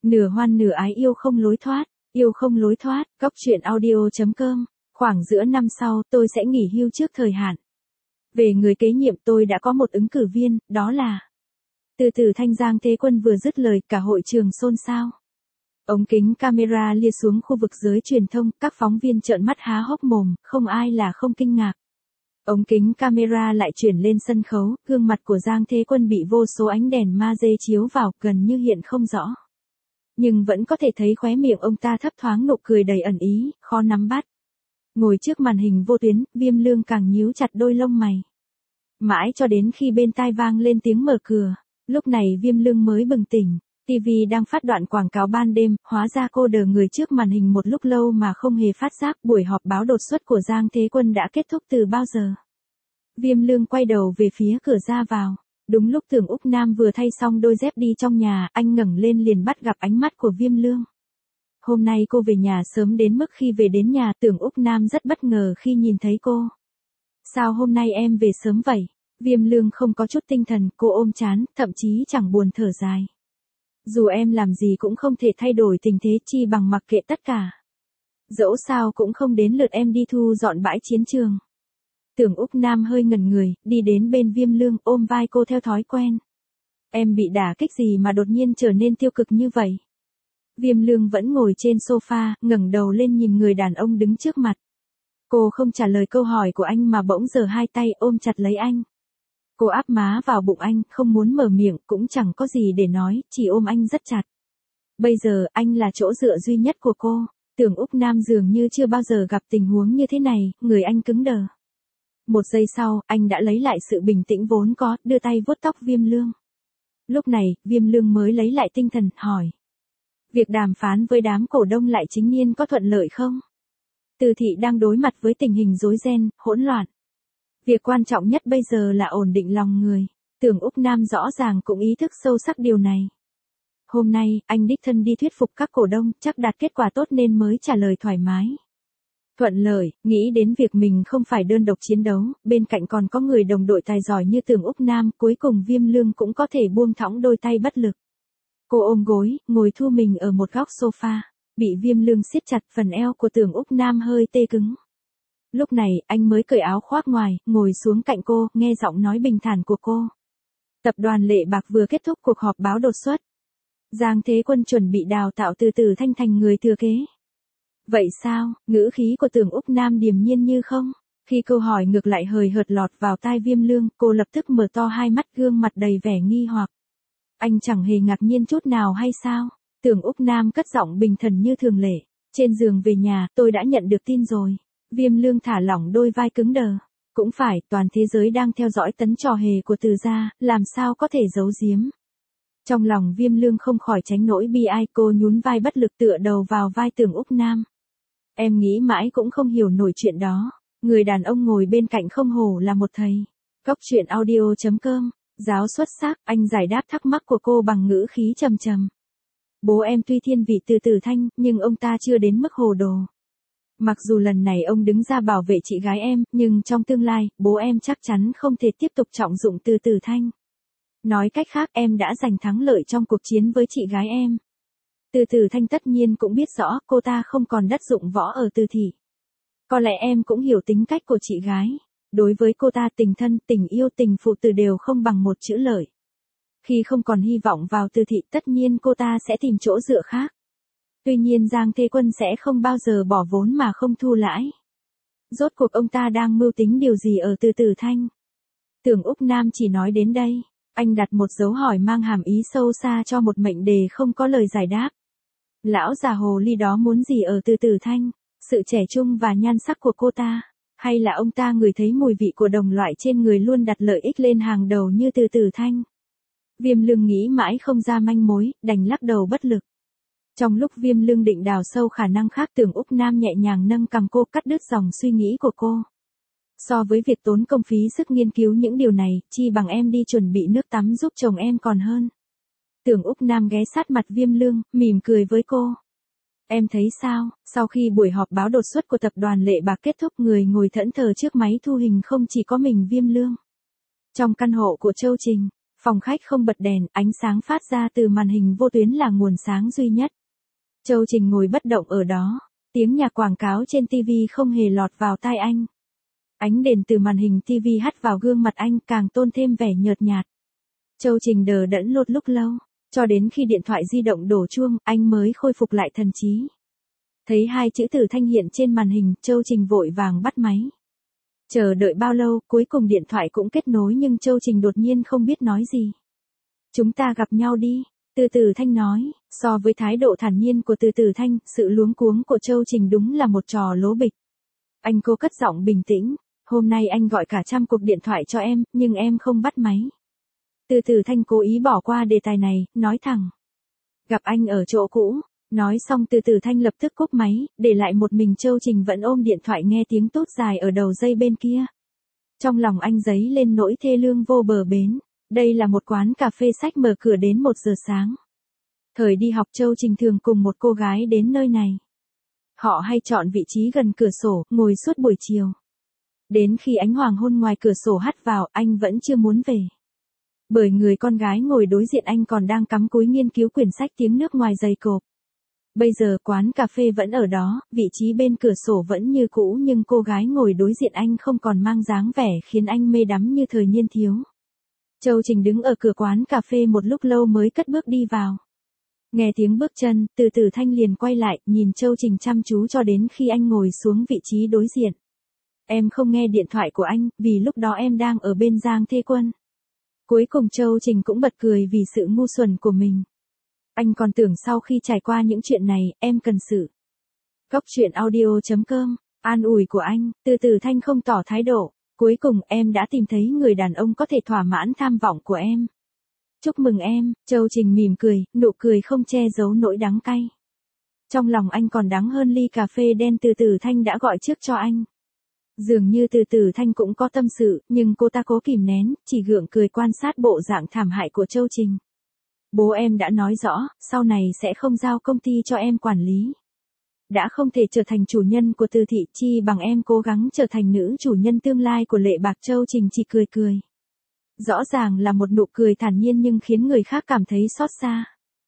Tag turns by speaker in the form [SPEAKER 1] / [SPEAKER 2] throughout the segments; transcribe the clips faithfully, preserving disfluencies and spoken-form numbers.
[SPEAKER 1] Nửa hoan nửa ái yêu không lối thoát, yêu không lối thoát, góc truyện audio.com. Khoảng giữa năm sau tôi sẽ nghỉ hưu trước thời hạn. Về người kế nhiệm tôi đã có một ứng cử viên, đó là Từ Từ Thanh. Giang Thế Quân vừa dứt lời cả hội trường xôn xao. Ống kính camera lia xuống khu vực giới truyền thông, các phóng viên trợn mắt há hốc mồm, không ai là không kinh ngạc. Ống kính camera lại chuyển lên sân khấu, gương mặt của Giang Thế Quân bị vô số ánh đèn ma dê chiếu vào, gần như hiện không rõ. Nhưng vẫn có thể thấy khóe miệng ông ta thấp thoáng nụ cười đầy ẩn ý, khó nắm bắt. Ngồi trước màn hình vô tuyến, Viêm Lương càng nhíu chặt đôi lông mày. Mãi cho đến khi bên tai vang lên tiếng mở cửa, lúc này Viêm Lương mới bừng tỉnh. ti vi đang phát đoạn quảng cáo ban đêm, hóa ra cô đờ người trước màn hình một lúc lâu mà không hề phát giác. Buổi họp báo đột xuất của Giang Thế Quân đã kết thúc từ bao giờ. Viêm Lương quay đầu về phía cửa ra vào. Đúng lúc Tưởng Úc Nam vừa thay xong đôi dép đi trong nhà, anh ngẩng lên liền bắt gặp ánh mắt của Viêm Lương. Hôm nay cô về nhà sớm đến mức khi về đến nhà Tưởng Úc Nam rất bất ngờ khi nhìn thấy cô. Sao hôm nay em về sớm vậy? Viêm Lương không có chút tinh thần, cô ôm trán, thậm chí chẳng buồn thở dài. Dù em làm gì cũng không thể thay đổi tình thế, chi bằng mặc kệ tất cả. Dẫu sao cũng không đến lượt em đi thu dọn bãi chiến trường. Tưởng Úc Nam hơi ngẩn người, đi đến bên Viêm Lương, ôm vai cô theo thói quen. Em bị đả kích gì mà đột nhiên trở nên tiêu cực như vậy? Viêm Lương vẫn ngồi trên sofa, ngẩng đầu lên nhìn người đàn ông đứng trước mặt. Cô không trả lời câu hỏi của anh mà bỗng giơ hai tay ôm chặt lấy anh. Cô áp má vào bụng anh, không muốn mở miệng, cũng chẳng có gì để nói, chỉ ôm anh rất chặt. Bây giờ, anh là chỗ dựa duy nhất của cô. Tưởng Úc Nam dường như chưa bao giờ gặp tình huống như thế này, người anh cứng đờ. Một giây sau, anh đã lấy lại sự bình tĩnh vốn có, đưa tay vuốt tóc Viêm Lương. Lúc này, Viêm Lương mới lấy lại tinh thần, hỏi. Việc đàm phán với đám cổ đông lại chính niên có thuận lợi không? Từ Thị đang đối mặt với tình hình rối ren, hỗn loạn. Việc quan trọng nhất bây giờ là ổn định lòng người. Tưởng Úc Nam rõ ràng cũng ý thức sâu sắc điều này. Hôm nay, anh đích thân đi thuyết phục các cổ đông, chắc đạt kết quả tốt nên mới trả lời thoải mái. Thuận lợi, nghĩ đến việc mình không phải đơn độc chiến đấu, bên cạnh còn có người đồng đội tài giỏi như Tưởng Úc Nam, cuối cùng Viêm Lương cũng có thể buông thõng đôi tay bất lực. Cô ôm gối, ngồi thu mình ở một góc sofa, bị Viêm Lương siết chặt, phần eo của Tưởng Úc Nam hơi tê cứng. Lúc này, anh mới cởi áo khoác ngoài, ngồi xuống cạnh cô, nghe giọng nói bình thản của cô. Tập đoàn Lệ Bạc vừa kết thúc cuộc họp báo đột xuất. Giang Thế Quân chuẩn bị đào tạo Từ Từ Thanh thành người thừa kế. Vậy sao? Ngữ khí của Tưởng Úc Nam điềm nhiên như không. Khi câu hỏi ngược lại hời hợt lọt vào tai Viêm Lương, cô lập tức mở to hai mắt, gương mặt đầy vẻ nghi hoặc. Anh chẳng hề ngạc nhiên chút nào hay sao? Tưởng Úc Nam cất giọng bình thản như thường lệ. Trên giường về nhà, tôi đã nhận được tin rồi. Viêm Lương thả lỏng đôi vai cứng đờ. Cũng phải, toàn thế giới đang theo dõi tấn trò hề của Từ gia, làm sao có thể giấu giếm. Trong lòng Viêm Lương không khỏi tránh nỗi bi ai, cô nhún vai bất lực tựa đầu vào vai Tưởng Úc Nam. Em nghĩ mãi cũng không hiểu nổi chuyện đó. Người đàn ông ngồi bên cạnh không hổ là một thầy. Góc truyện audio.com. Giáo xuất sắc, anh giải đáp thắc mắc của cô bằng ngữ khí trầm trầm. Bố em tuy thiên vị Từ Từ Thanh, nhưng ông ta chưa đến mức hồ đồ. Mặc dù lần này ông đứng ra bảo vệ chị gái em, nhưng trong tương lai, bố em chắc chắn không thể tiếp tục trọng dụng Từ Từ Thanh. Nói cách khác, em đã giành thắng lợi trong cuộc chiến với chị gái em. Từ Từ Thanh tất nhiên cũng biết rõ cô ta không còn đất dụng võ ở Từ Thị. Có lẽ em cũng hiểu tính cách của chị gái. Đối với cô ta tình thân, tình yêu, tình phụ tử đều không bằng một chữ lợi. Khi không còn hy vọng vào Từ Thị tất nhiên cô ta sẽ tìm chỗ dựa khác. Tuy nhiên Giang Thế Quân sẽ không bao giờ bỏ vốn mà không thu lãi. Rốt cuộc ông ta đang mưu tính điều gì ở Từ Từ Thanh? Tưởng Úc Nam chỉ nói đến đây. Anh đặt một dấu hỏi mang hàm ý sâu xa cho một mệnh đề không có lời giải đáp. Lão già hồ ly đó muốn gì ở Từ Từ Thanh? Sự trẻ trung và nhan sắc của cô ta? Hay là ông ta ngửi thấy mùi vị của đồng loại trên người luôn đặt lợi ích lên hàng đầu như Từ Từ Thanh? Viêm Lương nghĩ mãi không ra manh mối, đành lắc đầu bất lực. Trong lúc Viêm Lương định đào sâu khả năng khác, Tưởng Úc Nam nhẹ nhàng nâng cằm cô, cắt đứt dòng suy nghĩ của cô. So với việc tốn công phí sức nghiên cứu những điều này, chi bằng em đi chuẩn bị nước tắm giúp chồng em còn hơn. Tưởng Úc Nam ghé sát mặt Viêm Lương, mỉm cười với cô. Em thấy sao? Sau khi buổi họp báo đột xuất của tập đoàn Lệ Bạc kết thúc, người ngồi thẫn thờ trước máy thu hình không chỉ có mình Viêm Lương. Trong căn hộ của Châu Trình, Phòng khách không bật đèn, ánh sáng phát ra từ màn hình vô tuyến là nguồn sáng duy nhất. Châu Trình ngồi bất động ở đó, tiếng nhạc quảng cáo trên ti vi không hề lọt vào tai anh. Ánh đèn từ màn hình ti vi hắt vào gương mặt anh càng tôn thêm vẻ nhợt nhạt. Châu Trình đờ đẫn lốt lúc lâu, cho đến khi điện thoại di động đổ chuông, anh mới khôi phục lại thần trí. Thấy hai chữ Từ Thanh hiện trên màn hình, Châu Trình vội vàng bắt máy. Chờ đợi bao lâu, cuối cùng điện thoại cũng kết nối nhưng Châu Trình đột nhiên không biết nói gì. Chúng ta gặp nhau đi, Từ Từ Thanh nói. So với thái độ thản nhiên của Từ Từ Thanh, sự luống cuống của Châu Trình đúng là một trò lố bịch. Anh cố cất giọng bình tĩnh, hôm nay anh gọi cả trăm cuộc điện thoại cho em, nhưng em không bắt máy. Từ Từ Thanh cố ý bỏ qua đề tài này, nói thẳng. Gặp anh ở chỗ cũ. Nói xong Từ Từ Thanh lập tức cúp máy, để lại một mình Châu Trình vẫn ôm điện thoại nghe tiếng tút dài ở đầu dây bên kia. Trong lòng anh dấy lên nỗi thê lương vô bờ bến. Đây là một quán cà phê sách mở cửa đến một giờ sáng. Thời đi học Châu Trình thường cùng một cô gái đến nơi này. Họ hay chọn vị trí gần cửa sổ, ngồi suốt buổi chiều. Đến khi ánh hoàng hôn ngoài cửa sổ hắt vào, anh vẫn chưa muốn về. Bởi người con gái ngồi đối diện anh còn đang cắm cúi nghiên cứu quyển sách tiếng nước ngoài dày cộp. Bây giờ quán cà phê vẫn ở đó, vị trí bên cửa sổ vẫn như cũ nhưng cô gái ngồi đối diện anh không còn mang dáng vẻ khiến anh mê đắm như thời niên thiếu. Châu Trình đứng ở cửa quán cà phê một lúc lâu mới cất bước đi vào. Nghe tiếng bước chân, Từ Từ Thanh liền quay lại, nhìn Châu Trình chăm chú cho đến khi anh ngồi xuống vị trí đối diện. Em không nghe điện thoại của anh, vì lúc đó em đang ở bên Giang Thế Quân. Cuối cùng Châu Trình cũng bật cười vì sự ngu xuẩn của mình. Anh còn tưởng sau khi trải qua những chuyện này, em cần sự. Góc truyện audio chấm com, an ủi của anh, Từ Từ Thanh không tỏ thái độ. Cuối cùng em đã tìm thấy người đàn ông có thể thỏa mãn tham vọng của em. Chúc mừng em, Châu Trình mỉm cười, nụ cười không che giấu nỗi đắng cay. Trong lòng anh còn đắng hơn ly cà phê đen Từ Từ Thanh đã gọi trước cho anh. Dường như Từ Từ Thanh cũng có tâm sự, nhưng cô ta cố kìm nén, chỉ gượng cười quan sát bộ dạng thảm hại của Châu Trình. Bố em đã nói rõ, sau này sẽ không giao công ty cho em quản lý. Đã không thể trở thành chủ nhân của Từ thị, chi bằng em cố gắng trở thành nữ chủ nhân tương lai của Lệ Bạc. Châu Trình chỉ cười cười. Rõ ràng là một nụ cười thản nhiên nhưng khiến người khác cảm thấy xót xa.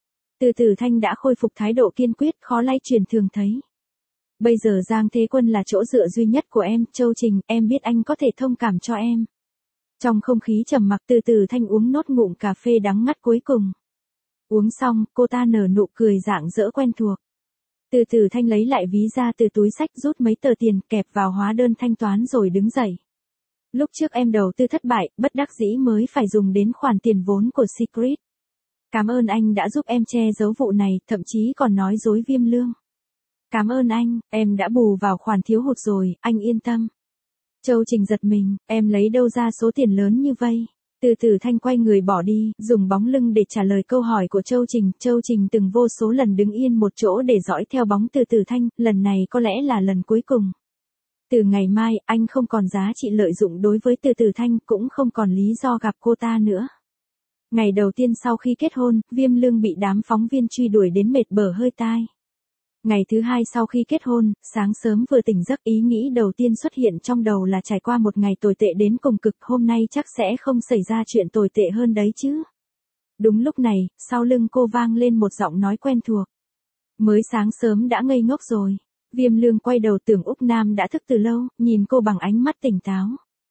[SPEAKER 1] Từ Từ Thanh đã khôi phục thái độ kiên quyết khó lay chuyển thường thấy. Bây giờ Giang Thế Quân là chỗ dựa duy nhất của em, Châu Trình, em biết anh có thể thông cảm cho em. Trong không khí trầm mặc Từ Từ Thanh uống nốt ngụm cà phê đắng ngắt cuối cùng. Uống xong, cô ta nở nụ cười rạng rỡ quen thuộc. Từ Từ Thanh lấy lại ví ra từ túi sách rút mấy tờ tiền kẹp vào hóa đơn thanh toán rồi đứng dậy. Lúc trước em đầu tư thất bại, bất đắc dĩ mới phải dùng đến khoản tiền vốn của Secret. Cảm ơn anh đã giúp em che giấu vụ này, thậm chí còn nói dối Viêm Lương. Cảm ơn anh, em đã bù vào khoản thiếu hụt rồi, anh yên tâm. Châu Trình giật mình, em lấy đâu ra số tiền lớn như vây? Từ Từ Thanh quay người bỏ đi, dùng bóng lưng để trả lời câu hỏi của Châu Trình. Châu Trình từng vô số lần đứng yên một chỗ để dõi theo bóng Từ Từ Thanh, lần này có lẽ là lần cuối cùng. Từ ngày mai, anh không còn giá trị lợi dụng đối với Từ Từ Thanh, cũng không còn lý do gặp cô ta nữa. Ngày đầu tiên sau khi kết hôn, Viêm Lương bị đám phóng viên truy đuổi đến mệt bở hơi tai. Ngày thứ hai sau khi kết hôn, sáng sớm vừa tỉnh giấc, ý nghĩ đầu tiên xuất hiện trong đầu là trải qua một ngày tồi tệ đến cùng cực, hôm nay chắc sẽ không xảy ra chuyện tồi tệ hơn đấy chứ. Đúng lúc này, sau lưng cô vang lên một giọng nói quen thuộc. Mới sáng sớm đã ngây ngốc rồi. Viêm Lương quay đầu tưởng Úc Nam đã thức từ lâu, nhìn cô bằng ánh mắt tỉnh táo.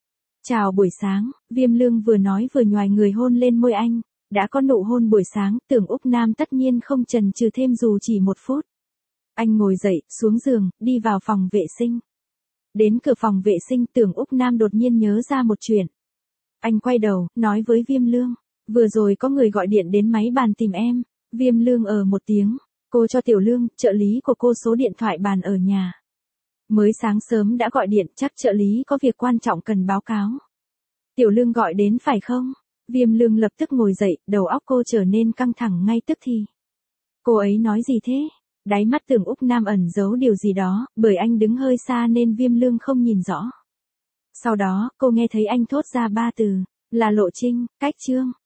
[SPEAKER 1] Chào buổi sáng, Viêm Lương vừa nói vừa nhoài người hôn lên môi anh. Đã có nụ hôn buổi sáng, tưởng Úc Nam tất nhiên không chần chừ thêm dù chỉ một phút. Anh ngồi dậy, xuống giường, đi vào phòng vệ sinh. Đến cửa phòng vệ sinh, tưởng Úc Nam đột nhiên nhớ ra một chuyện. Anh quay đầu, nói với Viêm Lương. Vừa rồi có người gọi điện đến máy bàn tìm em. Viêm Lương ờ một tiếng. Cô cho Tiểu Lương, trợ lý của cô số điện thoại bàn ở nhà. Mới sáng sớm đã gọi điện, chắc trợ lý có việc quan trọng cần báo cáo. Tiểu Lương gọi đến phải không? Viêm Lương lập tức ngồi dậy, đầu óc cô trở nên căng thẳng ngay tức thì. Cô ấy nói gì thế? Đáy mắt tưởng Úc Nam ẩn giấu điều gì đó, bởi anh đứng hơi xa nên Viêm Lương không nhìn rõ. Sau đó, cô nghe thấy anh thốt ra ba từ, là lộ trinh, cách chương.